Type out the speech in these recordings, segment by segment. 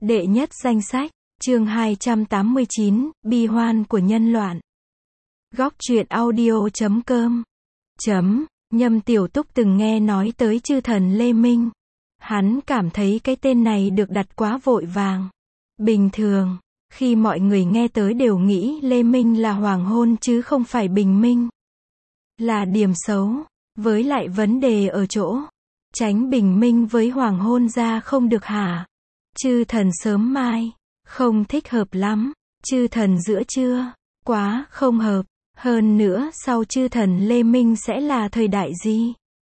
Đệ nhất danh sách, chương 289, bi hoan của nhân loạn. Góc truyện audio.com. Nhâm Tiểu Túc từng nghe nói tới chư thần Lê Minh. Hắn cảm thấy cái tên này được đặt quá vội vàng. Bình thường, khi mọi người nghe tới đều nghĩ Lê Minh là hoàng hôn chứ không phải bình minh. Là điểm xấu, với lại vấn đề ở chỗ, tránh bình minh với hoàng hôn ra không được hả? Chư thần sớm mai, không thích hợp lắm. Chư thần giữa trưa, quá không hợp. Hơn nữa sau chư thần Lê Minh sẽ là thời đại gì?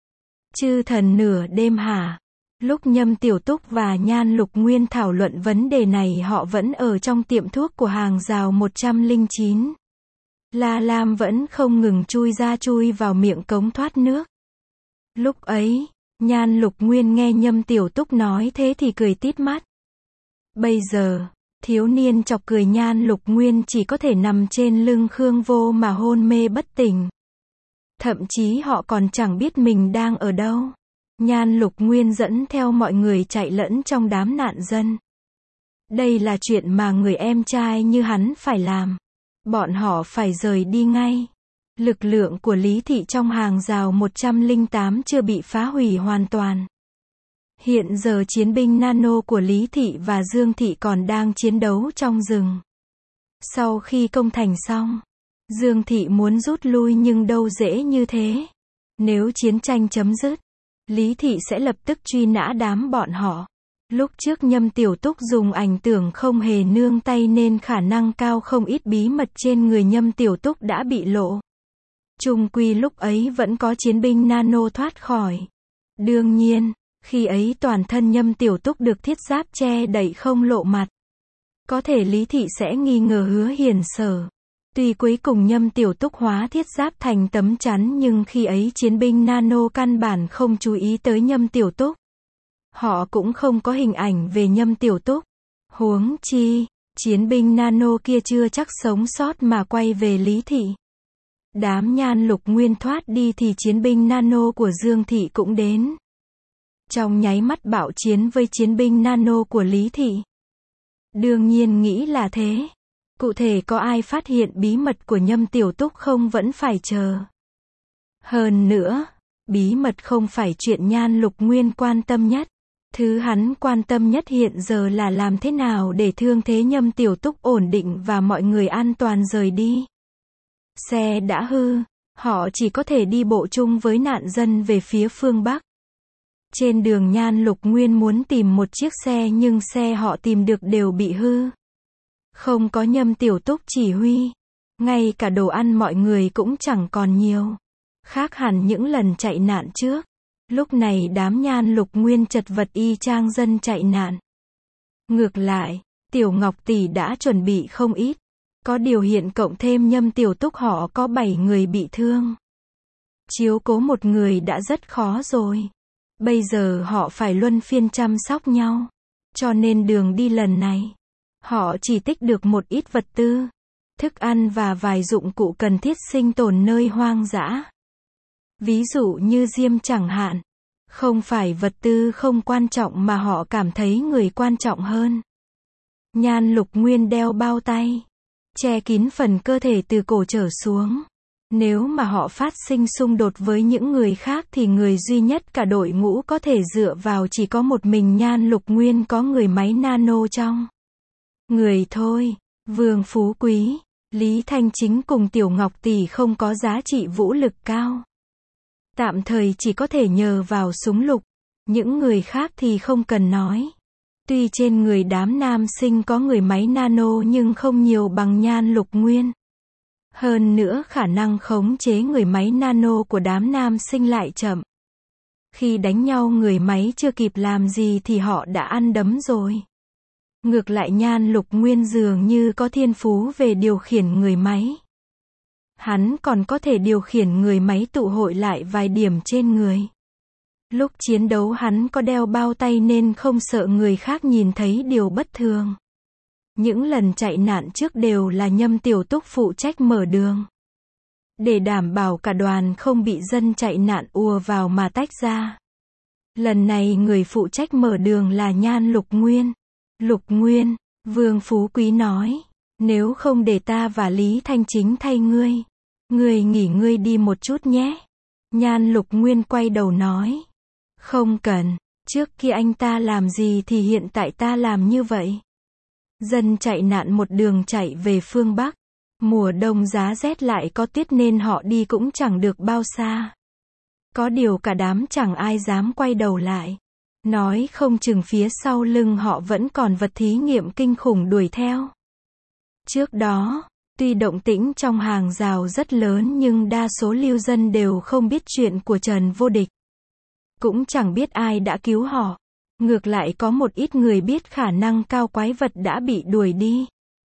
Chư thần nửa đêm hả? Lúc Nhâm Tiểu Túc và Nhan Lục Nguyên thảo luận vấn đề này họ vẫn ở trong tiệm thuốc của hàng rào 109. La Lam vẫn không ngừng chui ra chui vào miệng cống thoát nước. Lúc ấy, Nhan Lục Nguyên nghe Nhâm Tiểu Túc nói thế thì cười tít mắt. Bây giờ, thiếu niên chọc cười Nhan Lục Nguyên chỉ có thể nằm trên lưng Khương Vô mà hôn mê bất tỉnh. Thậm chí họ còn chẳng biết mình đang ở đâu. Nhan Lục Nguyên dẫn theo mọi người chạy lẫn trong đám nạn dân. Đây là chuyện mà người em trai như hắn phải làm. Bọn họ phải rời đi ngay. Lực lượng của Lý Thị trong hàng rào 108 chưa bị phá hủy hoàn toàn. Hiện giờ chiến binh nano của Lý Thị và Dương Thị còn đang chiến đấu trong rừng. Sau khi công thành xong, Dương Thị muốn rút lui nhưng đâu dễ như thế. Nếu chiến tranh chấm dứt, Lý Thị sẽ lập tức truy nã đám bọn họ. Lúc trước Nhâm Tiểu Túc dùng ảnh tưởng không hề nương tay nên khả năng cao không ít bí mật trên người Nhâm Tiểu Túc đã bị lộ. Chung quy lúc ấy vẫn có chiến binh nano thoát khỏi. Đương nhiên, khi ấy toàn thân Nhâm Tiểu Túc được thiết giáp che đậy không lộ mặt. Có thể Lý Thị sẽ nghi ngờ Hứa Hiền Sở. Tuy cuối cùng Nhâm Tiểu Túc hóa thiết giáp thành tấm chắn nhưng khi ấy chiến binh nano căn bản không chú ý tới Nhâm Tiểu Túc. Họ cũng không có hình ảnh về Nhâm Tiểu Túc. Huống chi, chiến binh nano kia chưa chắc sống sót mà quay về Lý Thị. Đám Nhan Lục Nguyên thoát đi thì chiến binh nano của Dương Thị cũng đến. Trong nháy mắt bạo chiến với chiến binh nano của Lý Thị. Đương nhiên nghĩ là thế. Cụ thể có ai phát hiện bí mật của Nhâm Tiểu Túc không vẫn phải chờ. Hơn nữa, bí mật không phải chuyện Nhan Lục Nguyên quan tâm nhất. Thứ hắn quan tâm nhất hiện giờ là làm thế nào để thương thế Nhâm Tiểu Túc ổn định và mọi người an toàn rời đi. Xe đã hư, họ chỉ có thể đi bộ chung với nạn dân về phía phương Bắc. Trên đường Nhan Lục Nguyên muốn tìm một chiếc xe nhưng xe họ tìm được đều bị hư. Không có Nhâm Tiểu Túc chỉ huy. Ngay cả đồ ăn mọi người cũng chẳng còn nhiều. Khác hẳn những lần chạy nạn trước. Lúc này đám Nhan Lục Nguyên chật vật y chang dân chạy nạn. Ngược lại, Tiểu Ngọc Tỷ đã chuẩn bị không ít. Có điều hiện cộng thêm Nhâm Tiểu Túc họ có 7 người bị thương. Chiếu cố một người đã rất khó rồi. Bây giờ họ phải luân phiên chăm sóc nhau. Cho nên đường đi lần này, họ chỉ tích được một ít vật tư, thức ăn và vài dụng cụ cần thiết sinh tồn nơi hoang dã. Ví dụ như diêm chẳng hạn. Không phải vật tư không quan trọng mà họ cảm thấy người quan trọng hơn. Nhan Lục Nguyên đeo bao tay, che kín phần cơ thể từ cổ trở xuống. Nếu mà họ phát sinh xung đột với những người khác thì người duy nhất cả đội ngũ có thể dựa vào chỉ có một mình Nhan Lục Nguyên có người máy nano trong người thôi. Vương Phú Quý, Lý Thanh Chính cùng Tiểu Ngọc Tỷ không có giá trị vũ lực cao. Tạm thời chỉ có thể nhờ vào súng lục. Những người khác thì không cần nói. Tuy trên người đám nam sinh có người máy nano nhưng không nhiều bằng Nhan Lục Nguyên. Hơn nữa khả năng khống chế người máy nano của đám nam sinh lại chậm. Khi đánh nhau người máy chưa kịp làm gì thì họ đã ăn đấm rồi. Ngược lại Nhan Lục Nguyên dường như có thiên phú về điều khiển người máy. Hắn còn có thể điều khiển người máy tụ hội lại vài điểm trên người. Lúc chiến đấu hắn có đeo bao tay nên không sợ người khác nhìn thấy điều bất thường. Những lần chạy nạn trước đều là Nhâm Tiểu Túc phụ trách mở đường. Để đảm bảo cả đoàn không bị dân chạy nạn ùa vào mà tách ra. Lần này người phụ trách mở đường là Nhan Lục Nguyên. Lục Nguyên, Vương Phú Quý nói, nếu không để ta và Lý Thanh Chính thay ngươi. Ngươi nghỉ ngơi đi một chút nhé. Nhan Lục Nguyên quay đầu nói, không cần, trước kia anh ta làm gì thì hiện tại ta làm như vậy. Dân chạy nạn một đường chạy về phương Bắc. Mùa đông giá rét lại có tuyết nên họ đi cũng chẳng được bao xa. Có điều cả đám chẳng ai dám quay đầu lại. Nói không chừng phía sau lưng họ vẫn còn vật thí nghiệm kinh khủng đuổi theo. Trước đó, tuy động tĩnh trong hàng rào rất lớn nhưng đa số lưu dân đều không biết chuyện của Trần Vô Địch. Cũng chẳng biết ai đã cứu họ. Ngược lại có một ít người biết khả năng cao quái vật đã bị đuổi đi.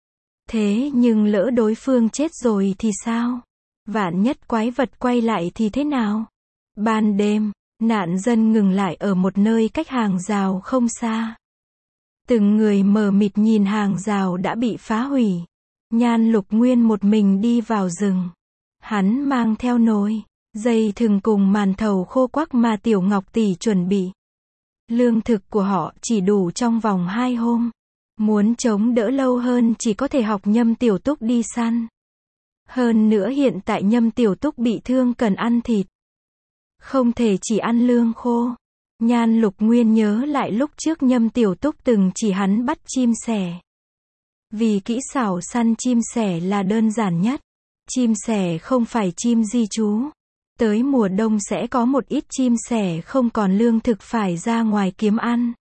Thế nhưng lỡ đối phương chết rồi thì sao? Vạn nhất quái vật quay lại thì thế nào? Ban đêm, nạn dân ngừng lại ở một nơi cách hàng rào không xa. Từng người mờ mịt nhìn hàng rào đã bị phá hủy. Nhan Lục Nguyên một mình đi vào rừng. Hắn mang theo nồi, dây thừng cùng màn thầu khô quắc mà Tiểu Ngọc tỷ chuẩn bị. Lương thực của họ chỉ đủ trong vòng 2 hôm. Muốn chống đỡ lâu hơn chỉ có thể học Nhâm Tiểu Túc đi săn. Hơn nữa hiện tại Nhâm Tiểu Túc bị thương cần ăn thịt. Không thể chỉ ăn lương khô. Nhan Lục Nguyên nhớ lại lúc trước Nhâm Tiểu Túc từng chỉ hắn bắt chim sẻ. Vì kỹ xảo săn chim sẻ là đơn giản nhất. Chim sẻ không phải chim di trú. Tới mùa đông sẽ có một ít chim sẻ không còn lương thực phải ra ngoài kiếm ăn.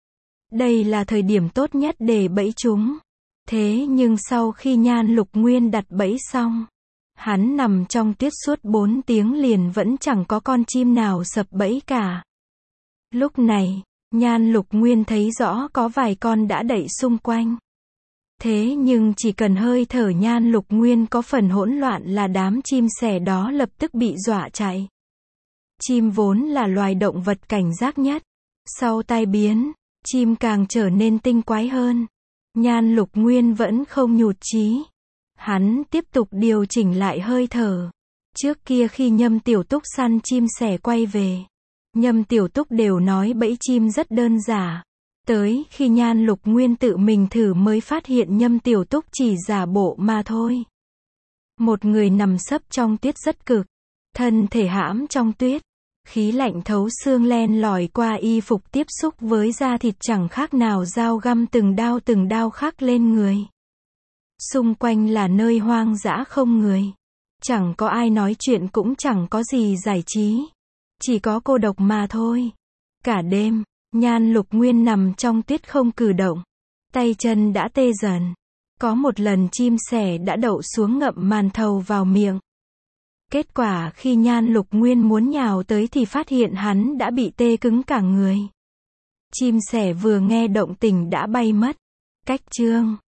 Đây là thời điểm tốt nhất để bẫy chúng. Thế nhưng sau khi Nhan Lục Nguyên đặt bẫy xong, hắn nằm trong tuyết suốt 4 tiếng liền vẫn chẳng có con chim nào sập bẫy cả. Lúc này, Nhan Lục Nguyên thấy rõ có vài con đã đậy xung quanh. Thế nhưng chỉ cần hơi thở Nhan Lục Nguyên có phần hỗn loạn là đám chim sẻ đó lập tức bị dọa chạy. Chim vốn là loài động vật cảnh giác nhất. Sau tai biến, chim càng trở nên tinh quái hơn. Nhan Lục Nguyên vẫn không nhụt chí. Hắn tiếp tục điều chỉnh lại hơi thở. Trước kia khi Nhâm Tiểu Túc săn chim sẻ quay về, Nhâm Tiểu Túc đều nói bẫy chim rất đơn giản. Tới khi Nhan Lục Nguyên tự mình thử mới phát hiện Nhâm Tiểu Túc chỉ giả bộ mà thôi. Một người nằm sấp trong tuyết rất cực, thân thể hãm trong tuyết. Khí lạnh thấu xương len lỏi qua y phục tiếp xúc với da thịt chẳng khác nào dao găm từng đao khắc lên người. Xung quanh là nơi hoang dã không người. Chẳng có ai nói chuyện cũng chẳng có gì giải trí. Chỉ có cô độc mà thôi. Cả đêm, Nhan Lục Nguyên nằm trong tuyết không cử động. Tay chân đã tê dần. Có một lần chim sẻ đã đậu xuống ngậm màn thầu vào miệng. Kết quả khi Nhan Lục Nguyên muốn nhào tới thì phát hiện hắn đã bị tê cứng cả người. Chim sẻ vừa nghe động tĩnh đã bay mất. Cách chương